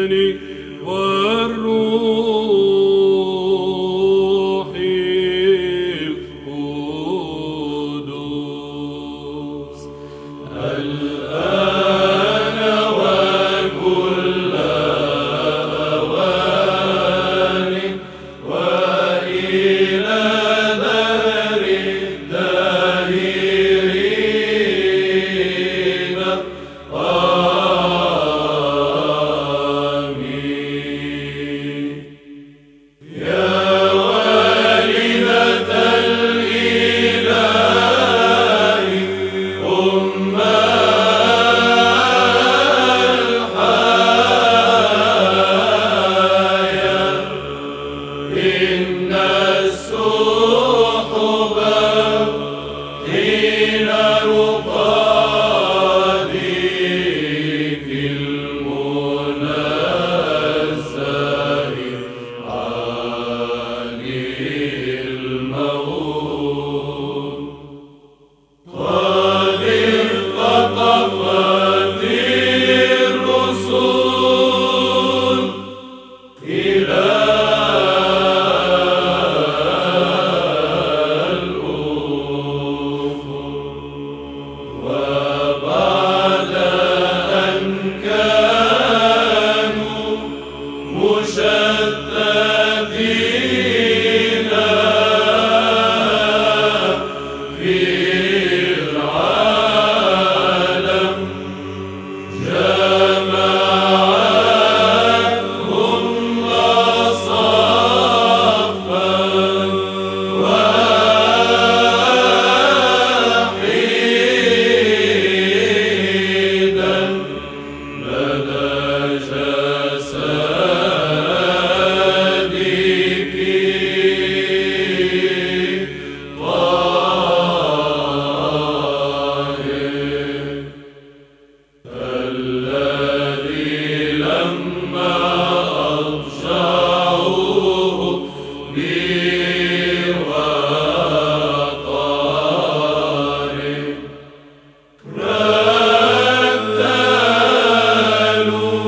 والابن والروح القدس الآن وكل أوان وإلى دهر الداهرين آمين. يا والدة الإله أم الحياة إن السحب حين رقادك المنزه عن الموت قد اختطفت الرسل إلى الأفق وبعد أن كانوا مشتتين في العالم جمعتهم صفا واحدا لدى جسدك طاهر الذي لما أضجعوه بوقار ردلوا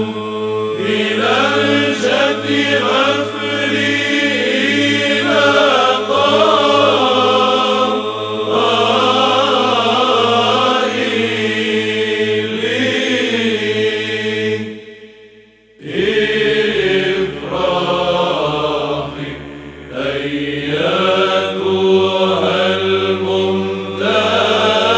بلهجة غفر إلى قائلين افرحي أيتها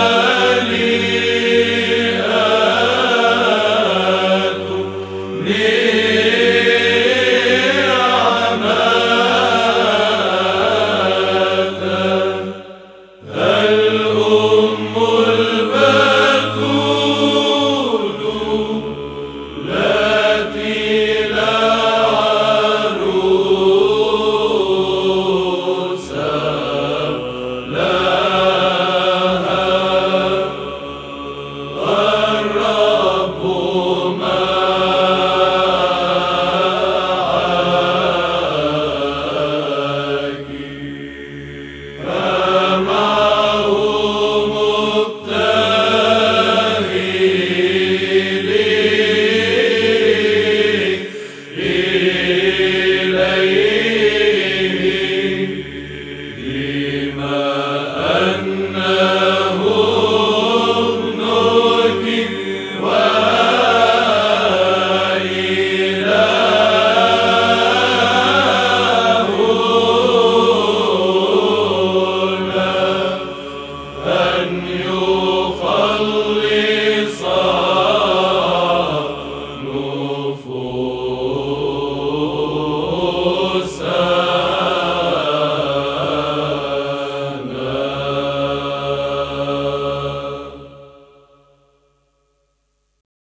الممتلئة